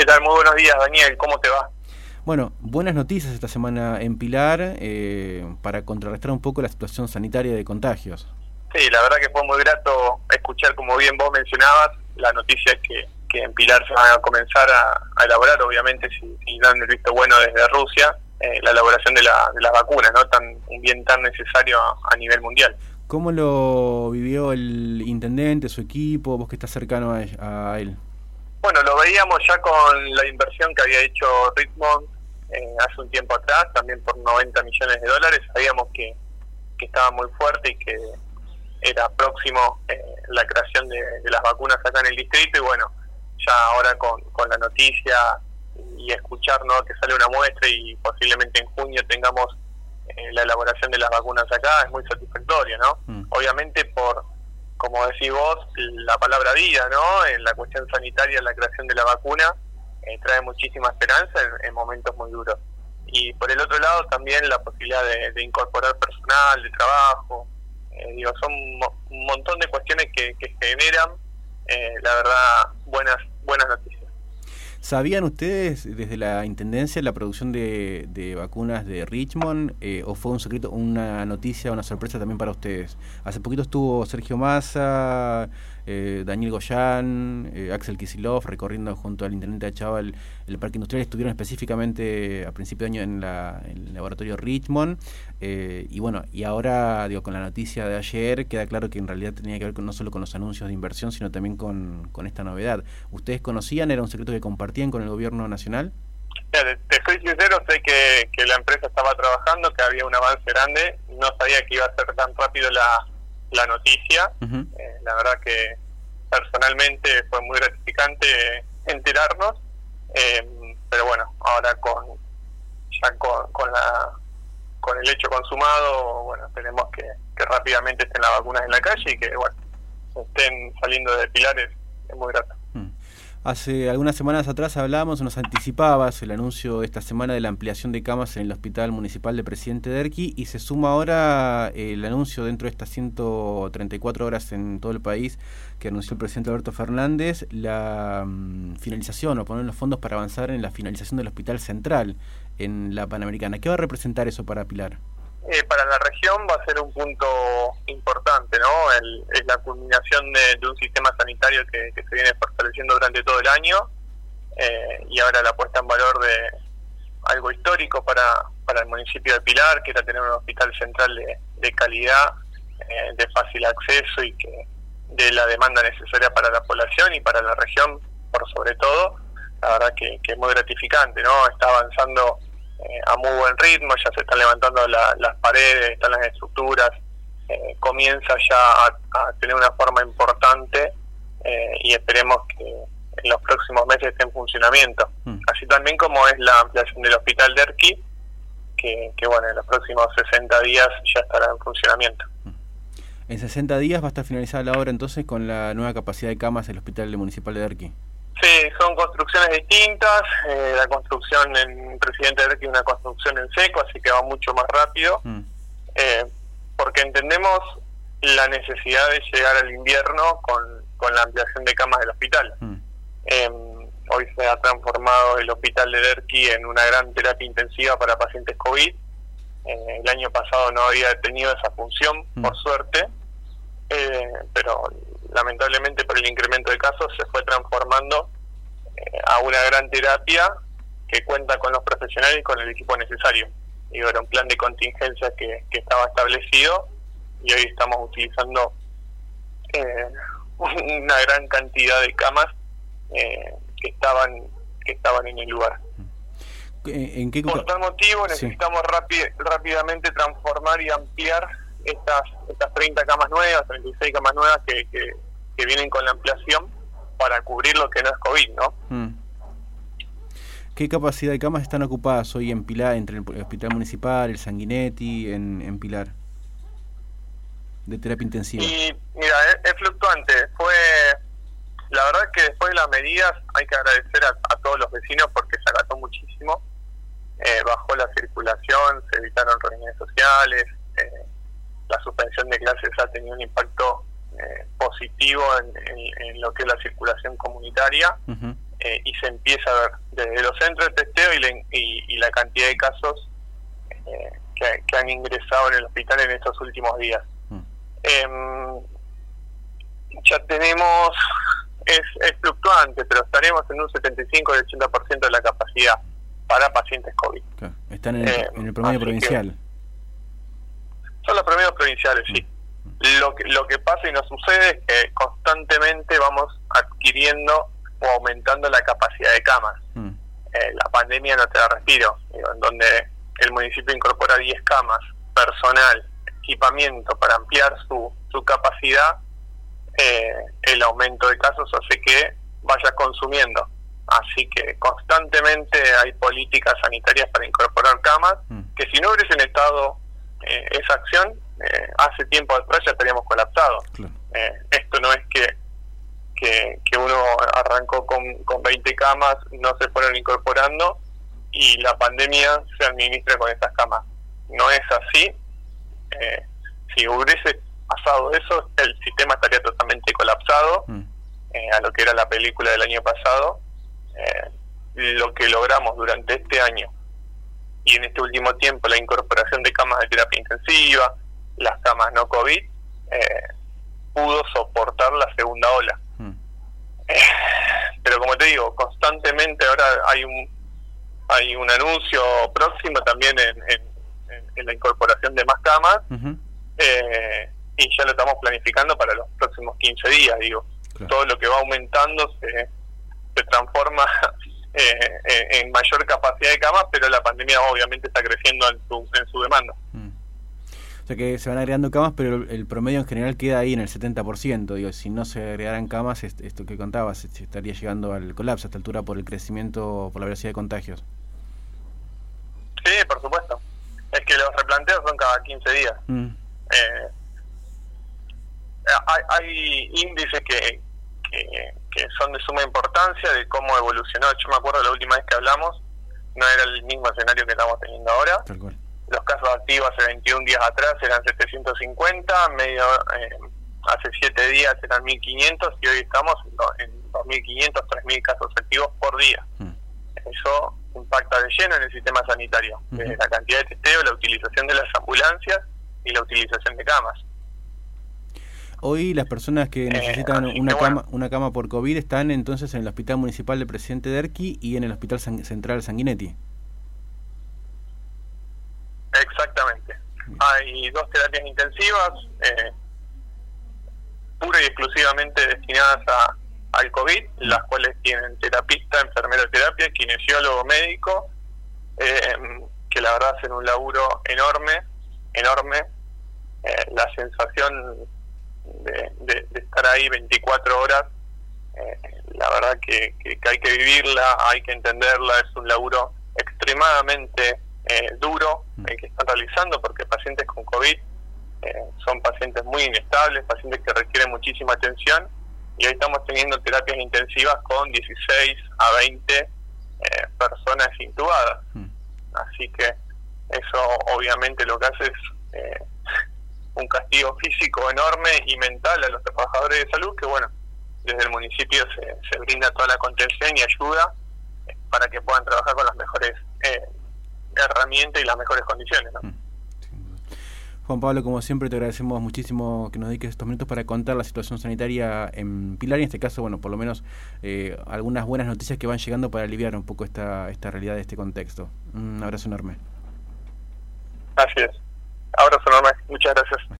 ¿Qué tal? Muy buenos días, Daniel. ¿Cómo te va? Bueno, buenas noticias esta semana en Pilar para contrarrestar un poco la situación sanitaria de contagios. Sí, la verdad que fue muy grato escuchar, como bien vos mencionabas, la noticia es que en Pilar se van a comenzar a elaborar, obviamente, si dan el visto bueno desde Rusia, la elaboración de las vacunas, ¿no? Un bien tan necesario a nivel mundial. ¿Cómo lo vivió el intendente, su equipo, vos que estás cercano a él? Bueno, lo veíamos ya con la inversión que había hecho Richmond hace un tiempo atrás, también por $90 millones. Sabíamos que estaba muy fuerte y que era próximo la creación de las vacunas acá en el distrito, y bueno, ya ahora con la noticia y escuchar, ¿no?, que sale una muestra y posiblemente en junio tengamos la elaboración de las vacunas acá, es muy satisfactorio, ¿no? Obviamente como decís vos, la palabra vida, ¿no?, en la cuestión sanitaria, la creación de la vacuna trae muchísima esperanza en momentos muy duros. Y por el otro lado también la posibilidad de incorporar personal, de trabajo, son un montón de cuestiones que generan, la verdad, buenas noticias. ¿Sabían ustedes desde la Intendencia la producción de vacunas de Richmond o fue un secreto, una noticia, una sorpresa también para ustedes? Hace poquito estuvo Sergio Massa, Daniel Goyán, Axel Kicillof recorriendo junto al intendente de Chaval el parque industrial. Estuvieron específicamente a principio de año en el laboratorio Richmond y bueno, y ahora con la noticia de ayer queda claro que en realidad tenía que ver no solo con los anuncios de inversión, sino también con esta novedad. ¿Ustedes conocían? ¿Era un secreto que compartían con el gobierno nacional? Te soy sincero, sé que la empresa estaba trabajando, que había un avance grande, no sabía que iba a ser tan rápido la noticia. La verdad que personalmente fue muy gratificante enterarnos, pero bueno, ahora con el hecho consumado, bueno, esperemos que rápidamente estén las vacunas en la calle y que bueno, estén saliendo de Pilar, es muy grato. Hace algunas semanas atrás hablábamos, nos anticipabas el anuncio esta semana de la ampliación de camas en el Hospital Municipal de Presidente Derqui, y se suma ahora el anuncio dentro de estas 134 horas en todo el país que anunció el presidente Alberto Fernández, la finalización o poner los fondos para avanzar en la finalización del Hospital Central en la Panamericana. ¿Qué va a representar eso para Pilar? Para la región va a ser un punto importante, ¿no? Es la culminación de un sistema sanitario que se viene fortaleciendo durante todo el año, y ahora la puesta en valor de algo histórico para el municipio de Pilar, que era tener un hospital central de calidad, de fácil acceso y que de la demanda necesaria para la población y para la región por sobre todo. La verdad que es muy gratificante, ¿no? Está avanzando a muy buen ritmo, ya se están levantando las paredes, están las estructuras, comienza ya a tener una forma importante, y esperemos que en los próximos meses esté en funcionamiento. Así también como es la ampliación del Hospital Derqui, que bueno, en los próximos 60 días ya estará en funcionamiento. En 60 días va a estar finalizada la obra entonces con la nueva capacidad de camas del Hospital Municipal de Derqui. Sí, son construcciones distintas. La construcción en Presidente Derqui es una construcción en seco, así que va mucho más rápido, porque entendemos la necesidad de llegar al invierno con la ampliación de camas del hospital. Hoy se ha transformado el hospital de Derqui en una gran terapia intensiva para pacientes COVID. El año pasado no había tenido esa función, por suerte, pero lamentablemente por el incremento de casos se fue transformando a una gran terapia que cuenta con los profesionales y con el equipo necesario. Y era un plan de contingencia que estaba establecido, y hoy estamos utilizando una gran cantidad de camas que estaban en el lugar. Por tal motivo necesitamos rápidamente transformar y ampliar estas 30 camas nuevas, 36 camas nuevas que vienen con la ampliación para cubrir lo que no es COVID, ¿no? ¿Qué capacidad de camas están ocupadas hoy en Pilar, entre el Hospital Municipal, el Sanguinetti, en Pilar, de terapia intensiva? Y mira, es fluctuante. La verdad que después de las medidas hay que agradecer a todos los vecinos porque se acató muchísimo. Bajó la circulación, se evitaron reuniones sociales, la suspensión de clases ha tenido un impacto positivo en lo que es la circulación comunitaria. y se empieza a ver desde los centros de testeo y la cantidad de casos que han ingresado en el hospital en estos últimos días. Ya tenemos, es fluctuante, pero estaremos en un 75 al 80% de la capacidad para pacientes COVID. Claro. Están en el promedio provincial. Son los promedios provinciales, sí. Lo que pasa y nos sucede es que constantemente vamos adquiriendo o aumentando la capacidad de camas. La pandemia no te da respiro, en donde el municipio incorpora 10 camas, personal, equipamiento para ampliar su capacidad, el aumento de casos hace que vaya consumiendo. Así que constantemente hay políticas sanitarias para incorporar camas, que si no hubiesen estado esa acción, hace tiempo atrás ya estaríamos colapsados. Claro. Esto no es que uno arrancó con 20 camas, no se fueron incorporando y la pandemia se administra con esas camas. No es así. Si hubiese pasado eso, el sistema estaría totalmente colapsado, a lo que era la película del año pasado. Lo que logramos durante este año y en este último tiempo, la incorporación de camas de terapia intensiva, las camas no COVID, pudo soportar la segunda ola. Pero como te digo, constantemente ahora hay un anuncio próximo también en la incorporación de más camas, y ya lo estamos planificando para los próximos 15 días, digo. Claro. Todo lo que va aumentando se transforma en mayor capacidad de camas, pero la pandemia obviamente está creciendo en su demanda. O sea que se van agregando camas, pero el promedio en general queda ahí en el 70%. Digo, si no se agregaran camas, esto que contabas, se estaría llegando al colapso a esta altura por el crecimiento, por la velocidad de contagios. Sí, por supuesto. Es que los replanteos son cada 15 días. Hay índices que son de suma importancia de cómo evolucionó. Yo me acuerdo la última vez que hablamos, no era el mismo escenario que estamos teniendo ahora. Tal cual. Los casos activos hace 21 días atrás eran 750, hace 7 días eran 1.500 y hoy estamos en 2.500, 3.000 casos activos por día. Eso impacta de lleno en el sistema sanitario, desde la cantidad de testeo, la utilización de las ambulancias y la utilización de camas. Hoy las personas que necesitan una cama por COVID están entonces en el Hospital Municipal del Presidente Derqui y en el Hospital Central Sanguinetti. Exactamente. Hay 2 terapias intensivas, pura y exclusivamente destinadas al COVID, las cuales tienen terapista, enfermero de terapia, kinesiólogo, médico, que la verdad hacen un laburo enorme. La sensación de estar ahí 24 horas, la verdad que hay que vivirla, hay que entenderla. Es un laburo extremadamente duro el que están realizando, porque pacientes con COVID son pacientes muy inestables, pacientes que requieren muchísima atención, y hoy estamos teniendo terapias intensivas con 16 a 20 personas intubadas. Así que eso obviamente lo que hace es un castigo físico enorme y mental a los trabajadores de salud, que bueno, desde el municipio se brinda toda la contención y ayuda para que puedan trabajar con las mejores herramientas y las mejores condiciones, ¿no? Juan Pablo, como siempre te agradecemos muchísimo que nos dediques estos minutos para contar la situación sanitaria en Pilar, y en este caso, bueno, por lo menos algunas buenas noticias que van llegando para aliviar un poco esta realidad de este contexto. Un abrazo enorme. Así es. Abrazo enorme. Muchas gracias.